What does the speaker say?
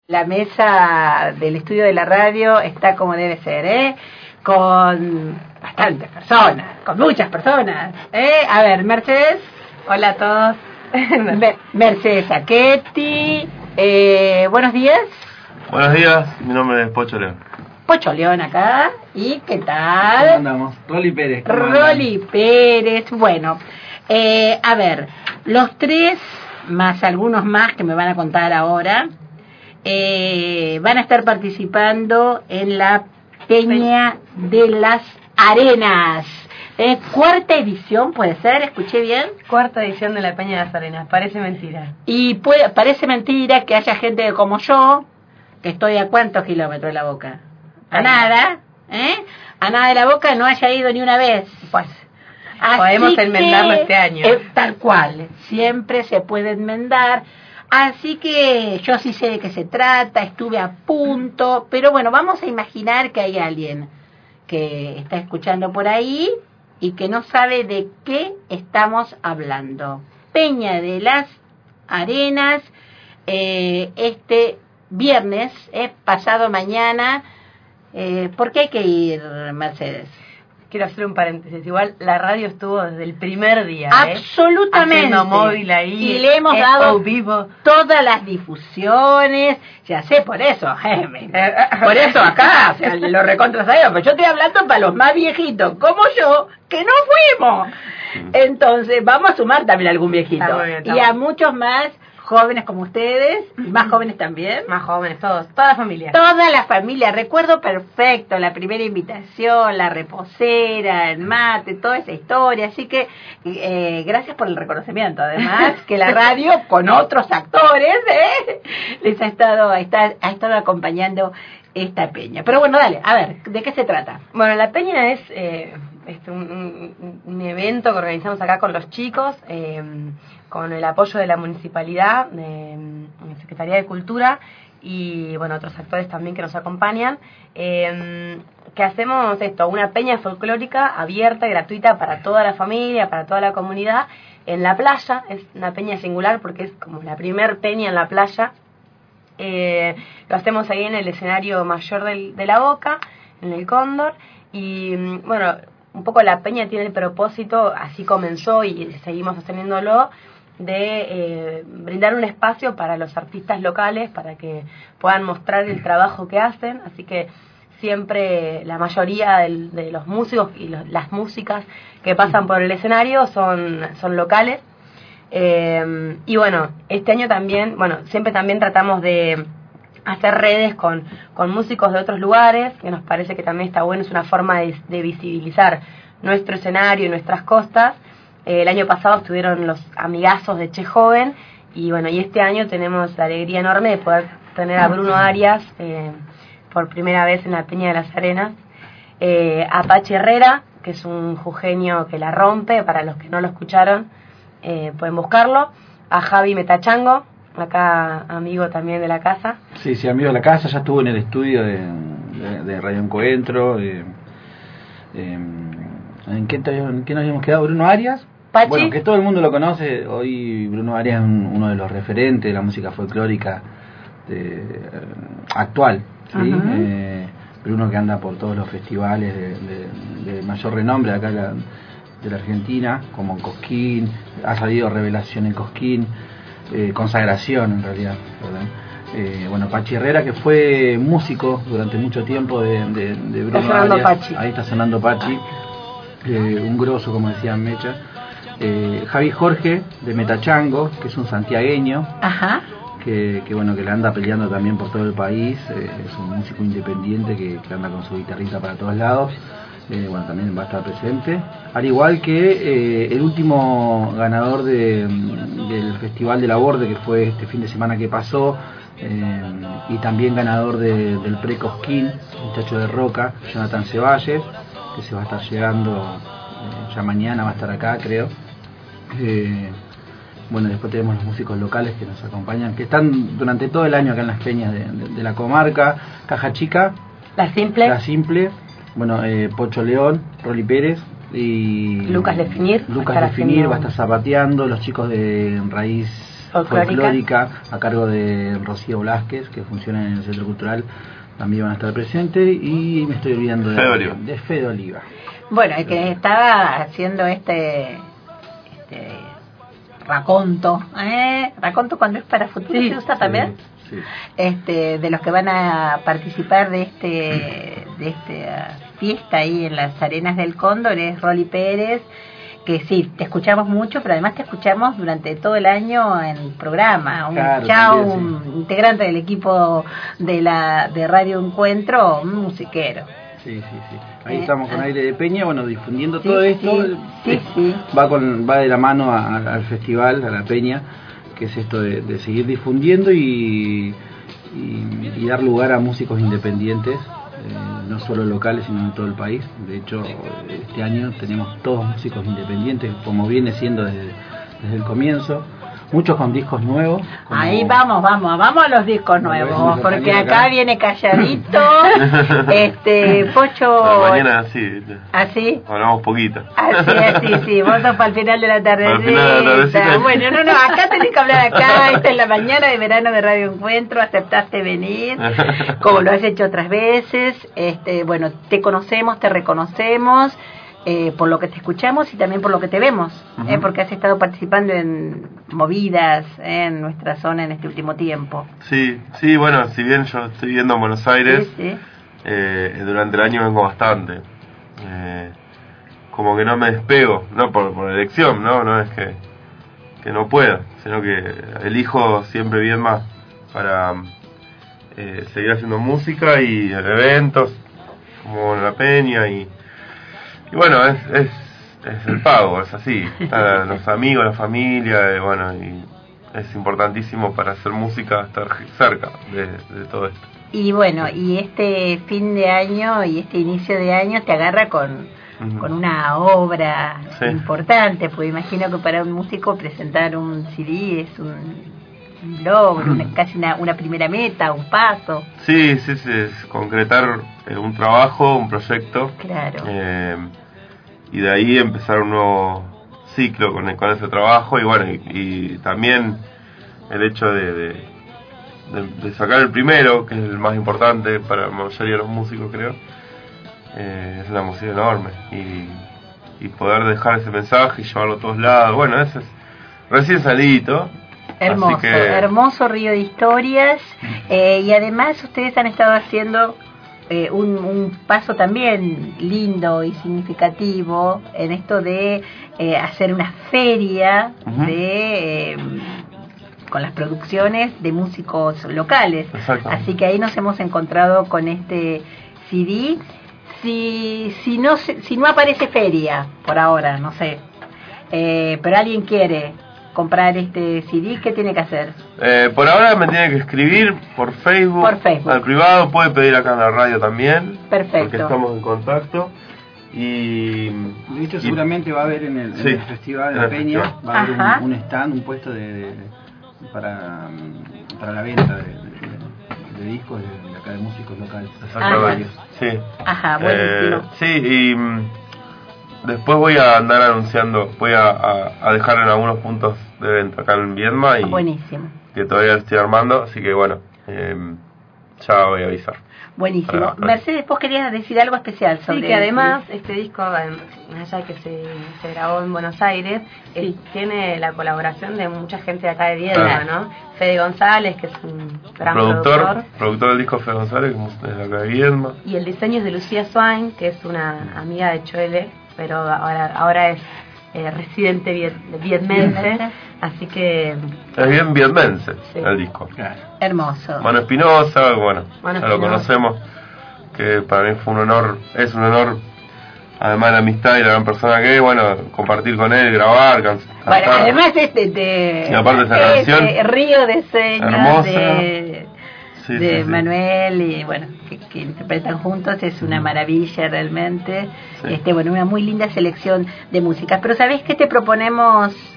La mesa del estudio de la radio está como debe ser, con bastantes personas, con muchas personas, A ver, Mercedes. Hola a todos. Mercedes Sacchetti, buenos días. Buenos días, mi nombre es Pocho León. Pocho León acá, ¿y qué tal? ¿Cómo andamos? Roli Pérez. Roli Pérez, bueno, a ver, los tres, más algunos más que me van a contar ahora, van a estar participando en la Peña de las Arenas. Cuarta edición, ¿puede ser? ¿Escuché bien? Cuarta edición de la Peña de las Arenas, parece mentira. Y parece mentira que haya gente como yo, que estoy a ¿cuántos kilómetros de la Boca? A nada, a nada de la Boca, no haya ido ni una vez. Pues podemos enmendarlo este año. Tal cual, siempre se puede enmendar. Así que yo sí sé de qué se trata, estuve a punto, pero bueno, vamos a imaginar que hay alguien que está escuchando por ahí y que no sabe de qué estamos hablando. Peña de las Arenas, este viernes, pasado mañana. ¿Por qué hay que ir, Mercedes? Quiero hacer un paréntesis. Igual la radio estuvo desde el primer día. Absolutamente. Haciendo móvil ahí. Y le hemos dado vivo todas las difusiones. Ya sé, por eso. Por eso acá, o sea, lo recontra sabemos. Pero yo estoy hablando para los más viejitos, como yo, que no fuimos. Entonces, vamos a sumar también a algún viejito. Está muy bien, y a muchos más jóvenes como ustedes, y más jóvenes también. Más jóvenes, todos, toda la familia. Toda la familia, recuerdo perfecto la primera invitación, la reposera, el mate, toda esa historia, así que gracias por el reconocimiento, además, que la radio con otros actores les ha estado acompañando esta peña. Pero bueno, dale, a ver, ¿de qué se trata? Bueno, la peña es un evento que organizamos acá con los chicos, con el apoyo de la municipalidad, de Secretaría de Cultura y bueno, otros actores también que nos acompañan, que hacemos una peña folclórica abierta y gratuita para toda la familia, para toda la comunidad, en la playa. Es una peña singular porque es como la primer peña en la playa. Lo hacemos ahí en el escenario mayor de la Boca, en el Cóndor, y bueno, un poco la peña tiene el propósito, así comenzó y seguimos sosteniéndolo, de brindar un espacio para los artistas locales para que puedan mostrar el trabajo que hacen. Así que siempre la mayoría de los músicos y las músicas que pasan por el escenario son locales. Y bueno, este año también, siempre también tratamos de hacer redes con músicos de otros lugares, que nos parece que también está bueno, es una forma de visibilizar nuestro escenario y nuestras costas. El año pasado estuvieron los amigazos de Che Joven, y bueno, y este año tenemos la alegría enorme de poder tener a Bruno Arias por primera vez en la Peña de las Arenas, a Pachi Herrera, que es un jujeño que la rompe, para los que no lo escucharon, pueden buscarlo, a Javi Metachango, acá amigo también de la casa. Sí, amigo de la casa, ya estuvo en el estudio de Radio Encuentro. ¿En qué nos habíamos quedado? Bruno Arias. Pachi. Bueno, que todo el mundo lo conoce. Hoy Bruno Arias es uno de los referentes de la música folclórica actual, ¿sí? Uh-huh. Bruno, que anda por todos los festivales de mayor renombre acá de la Argentina, como en Cosquín, ha salido Revelación en Cosquín, Consagración en realidad, ¿verdad? Pachi Herrera, que fue músico durante mucho tiempo de Bruno está sonando Arias. Pachi. Ahí está sonando Pachi, un grosso, como decían Mecha. Javi Jorge de Metachango, que es un santiagueño. Ajá. Que le anda peleando también por todo el país. Es un músico independiente que anda con su guitarrita para todos lados. También va a estar presente, al igual que el último ganador del Festival de la Borde, que fue este fin de semana que pasó, y también ganador del Pre-Cosquín, muchacho de Roca, Jonathan Ceballes, que se va a estar llegando ya mañana, va a estar acá, creo. Después tenemos los músicos locales que nos acompañan, que están durante todo el año acá en las peñas de la comarca. Caja Chica, La Simple, Pocho León, Roli Pérez y Lucas Definir va a estar zapateando, los chicos de Raíz folclórica a cargo de Rocío Blasquez, que funciona en el Centro Cultural, también van a estar presentes, y me estoy olvidando de Fede Oliva. Bueno, el que estaba haciendo este raconto, raconto cuando es para futuro, ¿se usa también? Sí. De los que van a participar de esta fiesta ahí en las Arenas del Cóndor es Rolly Pérez, que sí, te escuchamos mucho, pero además te escuchamos durante todo el año en el programa. Un integrante del equipo de Radio Encuentro, un musiquero. Sí. Ahí estamos con Aire de Peña, bueno, difundiendo todo esto. Sí. Va de la mano al festival, a la Peña, que es esto de seguir difundiendo y dar lugar a músicos independientes, no solo locales, sino en todo el país. De hecho, este año tenemos todos músicos independientes, como viene siendo desde el comienzo. Muchos con discos nuevos. Ahí vamos a los discos nuevos, porque acá viene calladito. Pocho. Mañana sí. ¿Así? Hablamos poquito. Así. Vos sos para el final de la tardecita. Bueno, no, acá tenés que hablar acá. Esta es la mañana de verano de Radio Encuentro. Aceptaste venir, como lo has hecho otras veces. Bueno, te conocemos, te reconocemos. Por lo que te escuchamos y también por lo que te vemos, porque has estado participando en movidas en nuestra zona en este último tiempo. Sí, bueno, si bien yo estoy viviendo en Buenos Aires, durante el año vengo bastante. Como que no me despego, no por elección, no es que no pueda, sino que elijo siempre bien más para seguir haciendo música y eventos como La Peña y bueno, es el pago, es así. Los amigos, la familia, bueno, y es importantísimo para hacer música estar cerca de todo esto. Y bueno, y este fin de año y este inicio de año te agarra con una obra importante, porque imagino que para un músico presentar un CD es un logro, casi una primera meta, un paso. Sí, es concretar un trabajo, un proyecto. Claro. Y de ahí empezar un nuevo ciclo con ese trabajo, y bueno, y también el hecho de sacar el primero, que es el más importante para la mayoría de los músicos, creo, es una emoción enorme, y poder dejar ese mensaje y llevarlo a todos lados. Bueno, ese es recién salidito. Hermoso, hermoso río de historias, y además ustedes han estado haciendo un paso también lindo y significativo en esto de hacer una feria con las producciones de músicos locales. Así que ahí nos hemos encontrado con este CD. Si no aparece feria por ahora, no sé, pero alguien quiere comprar este CD, ¿qué tiene que hacer? Por ahora me tiene que escribir por Facebook. Al privado, puede pedir acá en la radio también. Perfecto. Porque estamos en contacto. Y de hecho seguramente va a haber en el festival de La Peña, va a haber un stand, un puesto para la venta de discos de acá de músicos locales. Exactamente. Sí. Ajá, buenísimo. Sí, y después voy a andar anunciando, voy a dejar en algunos puntos de venta acá en Viedma, y buenísimo, que todavía lo estoy armando, así que bueno, ya voy a avisar. Buenísimo. Mercedes, vos querías decir algo especial sobre... Sí, que además este disco, más allá de que se grabó en Buenos Aires, tiene la colaboración de mucha gente de acá de Viedma, ¿no? Fede González, que es un gran productor del disco, Fede González, que es de acá de Viedma. Y el diseño es de Lucía Swain, que es una amiga de Choele, pero ahora es residente vietmense, así que... Es bien vietmense el disco. Hermoso. Mano Espinosa, ya lo conocemos, que para mí fue es un honor, además de la amistad y la gran persona que es, compartir con él, grabar, cantar. Bueno, además y aparte esa canción Río de Señas hermosa. de Manuel, y que interpretan juntos, es una maravilla realmente. Una muy linda selección de música. Pero ¿sabés qué te proponemos